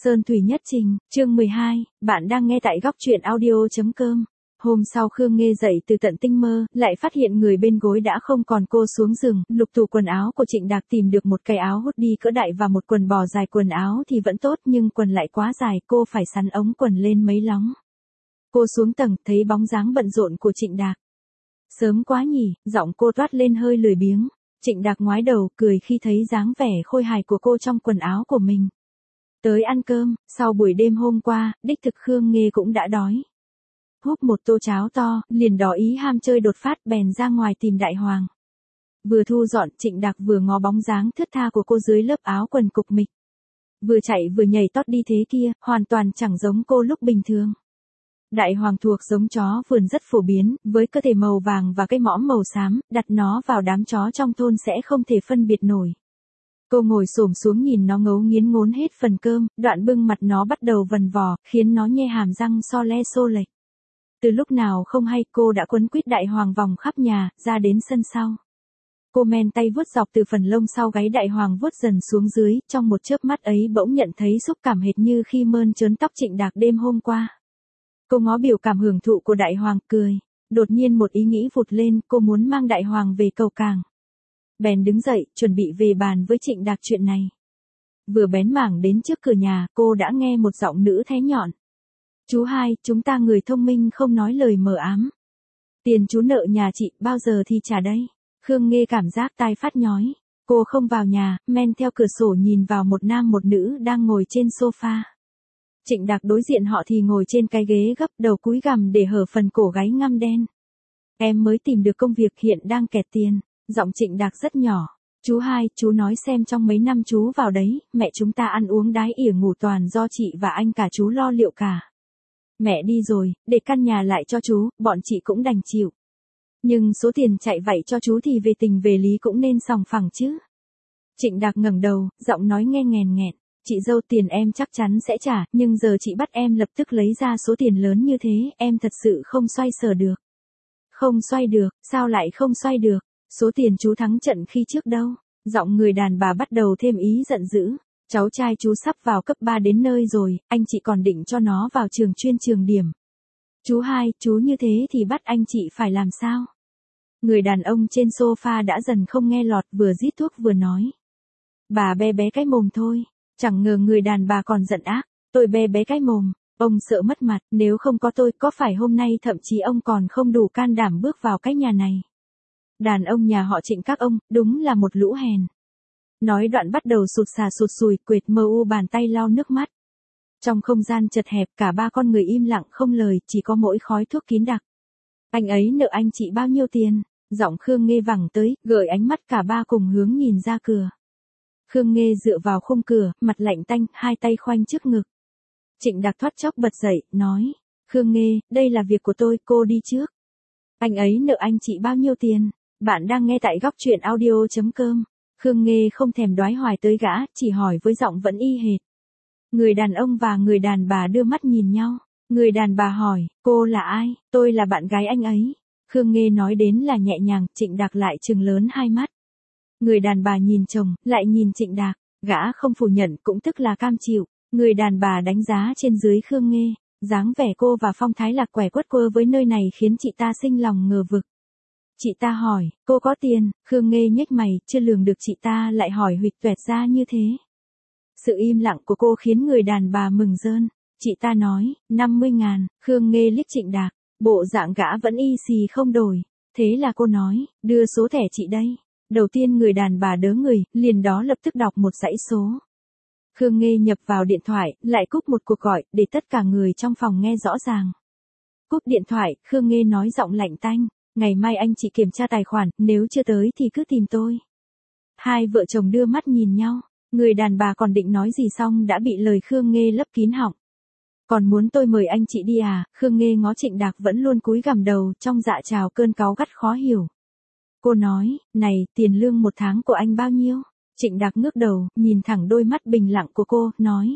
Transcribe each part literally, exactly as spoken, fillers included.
Sơn Thủy Nhất Trình, chương mười hai, bạn đang nghe tại góc truyện audio.com. Hôm sau Khương Nghê dậy từ tận tinh mơ, lại phát hiện người bên gối đã không còn. Cô xuống giường, lục tủ quần áo của Trịnh Đạc tìm được một cái áo hoodie cỡ đại và một quần bò dài. Quần áo thì vẫn tốt nhưng quần lại quá dài, cô phải sắn ống quần lên mấy lóng. Cô xuống tầng, thấy bóng dáng bận rộn của Trịnh Đạc. Sớm quá nhỉ, giọng cô toát lên hơi lười biếng. Trịnh Đạc ngoái đầu, cười khi thấy dáng vẻ khôi hài của cô trong quần áo của mình. Tới ăn cơm, sau buổi đêm hôm qua, đích thực Khương Nghê cũng đã đói. Húp một tô cháo to, liền đỏ ý ham chơi đột phát, bèn ra ngoài tìm Đại Hoàng. Vừa thu dọn, Trịnh Đạc vừa ngó bóng dáng thướt tha của cô dưới lớp áo quần cục mịch. Vừa chạy vừa nhảy tót đi thế kia, hoàn toàn chẳng giống cô lúc bình thường. Đại Hoàng thuộc giống chó vườn rất phổ biến, với cơ thể màu vàng và cái mõm màu xám, đặt nó vào đám chó trong thôn sẽ không thể phân biệt nổi. Cô ngồi xổm xuống nhìn nó ngấu nghiến ngốn hết phần cơm, đoạn bưng mặt nó bắt đầu vần vò, khiến nó nhe hàm răng so le xô lệch. Từ lúc nào không hay, cô đã quấn quýt Đại Hoàng vòng khắp nhà, ra đến sân sau. Cô men tay vuốt dọc từ phần lông sau gáy Đại Hoàng vuốt dần xuống dưới, trong một chớp mắt ấy bỗng nhận thấy xúc cảm hệt như khi mơn trớn tóc Trịnh Đạc đêm hôm qua. Cô ngó biểu cảm hưởng thụ của Đại Hoàng, cười. Đột nhiên một ý nghĩ vụt lên, cô muốn mang Đại Hoàng về cầu cảng. Bèn đứng dậy, chuẩn bị về bàn với Trịnh Đạc chuyện này. Vừa bén mảng đến trước cửa nhà, cô đã nghe một giọng nữ thé nhọn. Chú hai, chúng ta người thông minh không nói lời mờ ám. Tiền chú nợ nhà chị, bao giờ thì trả đây? Khương Nghê cảm giác tai phát nhói. Cô không vào nhà, men theo cửa sổ nhìn vào một nam một nữ đang ngồi trên sofa. Trịnh Đạc đối diện họ thì ngồi trên cái ghế gấp, đầu cúi gằm để hở phần cổ gáy ngăm đen. Em mới tìm được công việc, hiện đang kẹt tiền. Giọng Trịnh Đạc rất nhỏ. Chú hai, chú nói xem trong mấy năm chú vào đấy, mẹ chúng ta ăn uống đái ỉa ngủ toàn do chị và anh cả chú lo liệu cả. Mẹ đi rồi, để căn nhà lại cho chú, bọn chị cũng đành chịu. Nhưng số tiền chạy vạy cho chú thì về tình về lý cũng nên sòng phẳng chứ. Trịnh Đạc ngẩng đầu, giọng nói nghe nghèn nghẹn. Chị dâu, tiền em chắc chắn sẽ trả, nhưng giờ chị bắt em lập tức lấy ra số tiền lớn như thế, em thật sự không xoay sở được. Không xoay được, sao lại không xoay được? Số tiền chú thắng trận khi trước đâu? Giọng người đàn bà bắt đầu thêm ý giận dữ. Cháu trai chú sắp vào cấp ba đến nơi rồi, anh chị còn định cho nó vào trường chuyên trường điểm. Chú hai, chú như thế thì bắt anh chị phải làm sao? Người đàn ông trên sofa đã dần không nghe lọt, vừa rít thuốc vừa nói. Bà bé bé cái mồm thôi. Chẳng ngờ người đàn bà còn giận ác. Tôi bé bé cái mồm. Ông sợ mất mặt, nếu không có tôi, có phải hôm nay thậm chí ông còn không đủ can đảm bước vào cái nhà này. Đàn ông nhà họ Trịnh các ông, đúng là một lũ hèn. Nói đoạn bắt đầu sụt sà sụt sùi, quệt mờ u bàn tay lau nước mắt. Trong không gian chật hẹp, cả ba con người im lặng không lời, chỉ có mỗi khói thuốc kín đặc. Anh ấy nợ anh chị bao nhiêu tiền? Giọng Khương Nghê vẳng tới, gợi ánh mắt cả ba cùng hướng nhìn ra cửa. Khương Nghê dựa vào khung cửa, mặt lạnh tanh, hai tay khoanh trước ngực. Trịnh Đạc thoát chốc bật dậy, nói. Khương Nghê, đây là việc của tôi, cô đi trước. Anh ấy nợ anh chị bao nhiêu tiền? Bạn đang nghe tại góc truyện audio.com. Khương Nghê không thèm đoái hoài tới gã, chỉ hỏi với giọng vẫn y hệt. Người đàn ông và người đàn bà đưa mắt nhìn nhau. Người đàn bà hỏi, cô là ai? Tôi là bạn gái anh ấy. Khương Nghê nói đến là nhẹ nhàng, Trịnh Đạc lại trừng lớn hai mắt. Người đàn bà nhìn chồng, lại nhìn Trịnh Đạc, gã không phủ nhận cũng tức là cam chịu. Người đàn bà đánh giá trên dưới Khương Nghê, dáng vẻ cô và phong thái lạc quẻ quất quơ với nơi này khiến chị ta sinh lòng ngờ vực. Chị ta hỏi, cô có tiền? Khương Nghê nhếch mày, chưa lường được chị ta lại hỏi huỵch toẹt ra như thế. Sự im lặng của cô khiến người đàn bà mừng rơn. Chị ta nói, năm mươi ngàn, Khương Nghê liếc Trịnh Đạc, bộ dạng gã vẫn y xì không đổi. Thế là cô nói, đưa số thẻ chị đây. Đầu tiên người đàn bà đớ người, liền đó lập tức đọc một dãy số. Khương Nghê nhập vào điện thoại, lại cúp một cuộc gọi, để tất cả người trong phòng nghe rõ ràng. Cúp điện thoại, Khương Nghê nói giọng lạnh tanh. Ngày mai anh chị kiểm tra tài khoản, nếu chưa tới thì cứ tìm tôi. Hai vợ chồng đưa mắt nhìn nhau, người đàn bà còn định nói gì xong đã bị lời Khương Nghê lấp kín họng. Còn muốn tôi mời anh chị đi à? Khương Nghê ngó Trịnh Đạc vẫn luôn cúi gằm đầu, trong dạ trào cơn cáu gắt khó hiểu. Cô nói, này, tiền lương một tháng của anh bao nhiêu? Trịnh Đạc ngước đầu, nhìn thẳng đôi mắt bình lặng của cô, nói.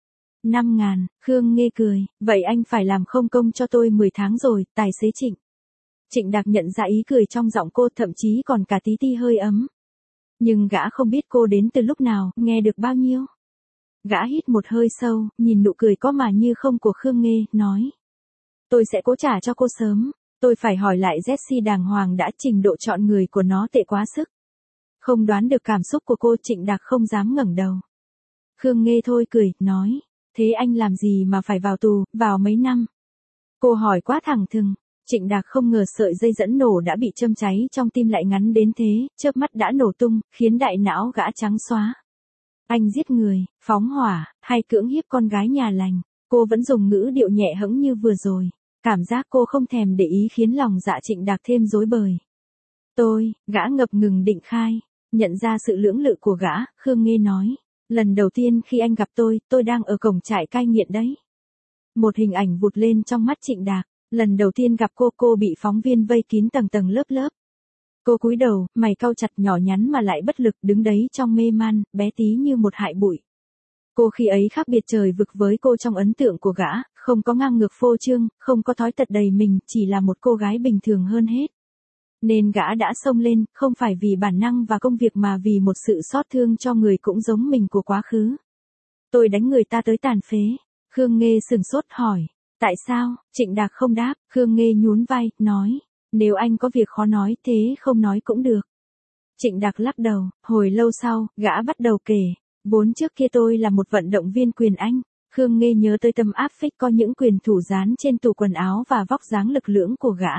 Năm ngàn, Khương Nghê cười, vậy anh phải làm không công cho tôi mười tháng rồi, tài xế Trịnh. Trịnh Đạc nhận ra ý cười trong giọng cô, thậm chí còn cả tí ti hơi ấm. Nhưng gã không biết cô đến từ lúc nào, nghe được bao nhiêu. Gã hít một hơi sâu, nhìn nụ cười có mà như không của Khương Nghê, nói. Tôi sẽ cố trả cho cô sớm, tôi phải hỏi lại Jessie đàng hoàng đã, trình độ chọn người của nó tệ quá sức. Không đoán được cảm xúc của cô, Trịnh Đạc không dám ngẩng đầu. Khương Nghê thôi cười, nói, thế anh làm gì mà phải vào tù, vào mấy năm? Cô hỏi quá thẳng thừng. Trịnh Đạc không ngờ sợi dây dẫn nổ đã bị châm cháy trong tim lại ngắn đến thế, chớp mắt đã nổ tung, khiến đại não gã trắng xóa. Anh giết người, phóng hỏa, hay cưỡng hiếp con gái nhà lành, cô vẫn dùng ngữ điệu nhẹ hẫng như vừa rồi. Cảm giác cô không thèm để ý khiến lòng dạ Trịnh Đạc thêm rối bời. Tôi, gã ngập ngừng định khai, nhận ra sự lưỡng lự của gã, Khương Nghê nói. Lần đầu tiên khi anh gặp tôi, tôi đang ở cổng trại cai nghiện đấy. Một hình ảnh vụt lên trong mắt Trịnh Đạc. Lần đầu tiên gặp cô, cô bị phóng viên vây kín tầng tầng lớp lớp. Cô cúi đầu, mày cau chặt, nhỏ nhắn mà lại bất lực, đứng đấy trong mê man, bé tí như một hại bụi. Cô khi ấy khác biệt trời vực với cô trong ấn tượng của gã, không có ngang ngược phô trương, không có thói tật đầy mình, chỉ là một cô gái bình thường hơn hết. Nên gã đã xông lên, không phải vì bản năng và công việc mà vì một sự xót thương cho người cũng giống mình của quá khứ. Tôi đánh người ta tới tàn phế. Khương Nghê sừng sốt hỏi. Tại sao? Trịnh Đạc không đáp, Khương Nghê nhún vai, nói. Nếu anh có việc khó nói thế không nói cũng được. Trịnh Đạc lắc đầu, hồi lâu sau, gã bắt đầu kể. Vốn trước kia tôi là một vận động viên quyền Anh. Khương Nghê nhớ tới tấm áp phích có những quyền thủ dán trên tủ quần áo và vóc dáng lực lưỡng của gã.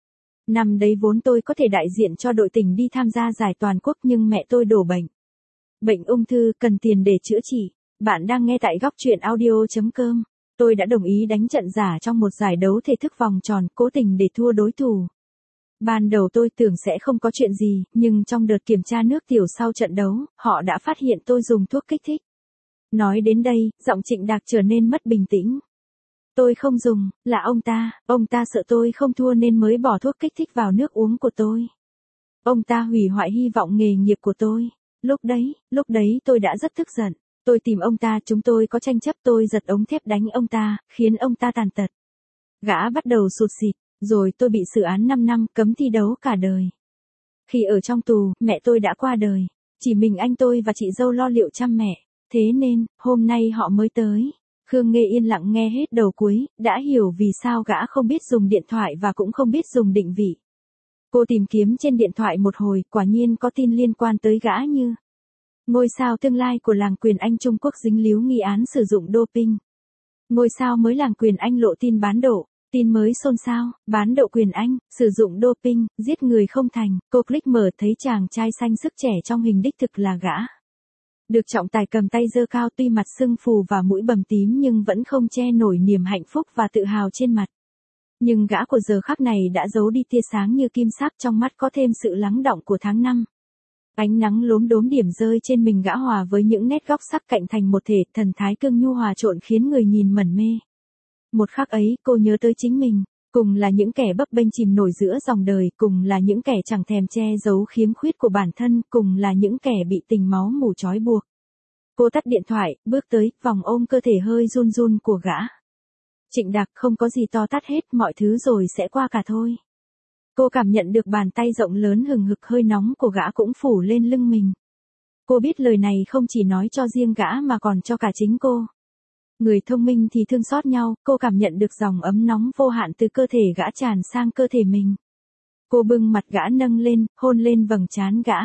Năm đấy vốn tôi có thể đại diện cho đội tỉnh đi tham gia giải toàn quốc nhưng mẹ tôi đổ bệnh. Bệnh ung thư cần tiền để chữa trị. Bạn đang nghe tại góc truyện audio chấm com. Tôi đã đồng ý đánh trận giả trong một giải đấu thể thức vòng tròn, cố tình để thua đối thủ. Ban đầu tôi tưởng sẽ không có chuyện gì, nhưng trong đợt kiểm tra nước tiểu sau trận đấu, họ đã phát hiện tôi dùng thuốc kích thích. Nói đến đây, giọng Trịnh Đạc trở nên mất bình tĩnh. Tôi không dùng, là ông ta, ông ta sợ tôi không thua nên mới bỏ thuốc kích thích vào nước uống của tôi. Ông ta hủy hoại hy vọng nghề nghiệp của tôi. Lúc đấy, lúc đấy tôi đã rất tức giận. Tôi tìm ông ta, chúng tôi có tranh chấp, tôi giật ống thép đánh ông ta, khiến ông ta tàn tật. Gã bắt đầu sụt sịt, rồi tôi bị xử án năm năm, cấm thi đấu cả đời. Khi ở trong tù, mẹ tôi đã qua đời. Chỉ mình anh tôi và chị dâu lo liệu chăm mẹ. Thế nên, hôm nay họ mới tới. Khương Nghê yên lặng nghe hết đầu cuối, đã hiểu vì sao gã không biết dùng điện thoại và cũng không biết dùng định vị. Cô tìm kiếm trên điện thoại một hồi, quả nhiên có tin liên quan tới gã như ngôi sao tương lai của làng quyền Anh Trung Quốc dính líu nghi án sử dụng doping. Ngôi sao mới làng quyền Anh lộ tin bán độ, tin mới xôn xao, bán độ quyền Anh, sử dụng doping, giết người không thành. Cô click mở thấy chàng trai xanh sức trẻ trong hình đích thực là gã. Được trọng tài cầm tay giơ cao, tuy mặt sưng phù và mũi bầm tím nhưng vẫn không che nổi niềm hạnh phúc và tự hào trên mặt. Nhưng gã của giờ khắc này đã giấu đi tia sáng như kim sắc, trong mắt có thêm sự lắng đọng của tháng năm. Ánh nắng lốm đốm điểm rơi trên mình gã hòa với những nét góc sắc cạnh thành một thể, thần thái cương nhu hòa trộn khiến người nhìn mẩn mê. Một khắc ấy, cô nhớ tới chính mình, cùng là những kẻ bấp bênh chìm nổi giữa dòng đời, cùng là những kẻ chẳng thèm che giấu khiếm khuyết của bản thân, cùng là những kẻ bị tình máu mủ trói buộc. Cô tắt điện thoại, bước tới, vòng ôm cơ thể hơi run run của gã. Trịnh Đạc, không có gì to tát hết, mọi thứ rồi sẽ qua cả thôi. Cô cảm nhận được bàn tay rộng lớn hừng hực hơi nóng của gã cũng phủ lên lưng mình. Cô biết lời này không chỉ nói cho riêng gã mà còn cho cả chính cô. Người thông minh thì thương xót nhau, cô cảm nhận được dòng ấm nóng vô hạn từ cơ thể gã tràn sang cơ thể mình. Cô bưng mặt gã nâng lên, hôn lên vầng trán gã.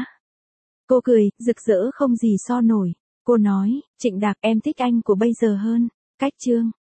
Cô cười, rực rỡ không gì so nổi. Cô nói, Trịnh Đạc, em thích anh của bây giờ hơn. Cách chương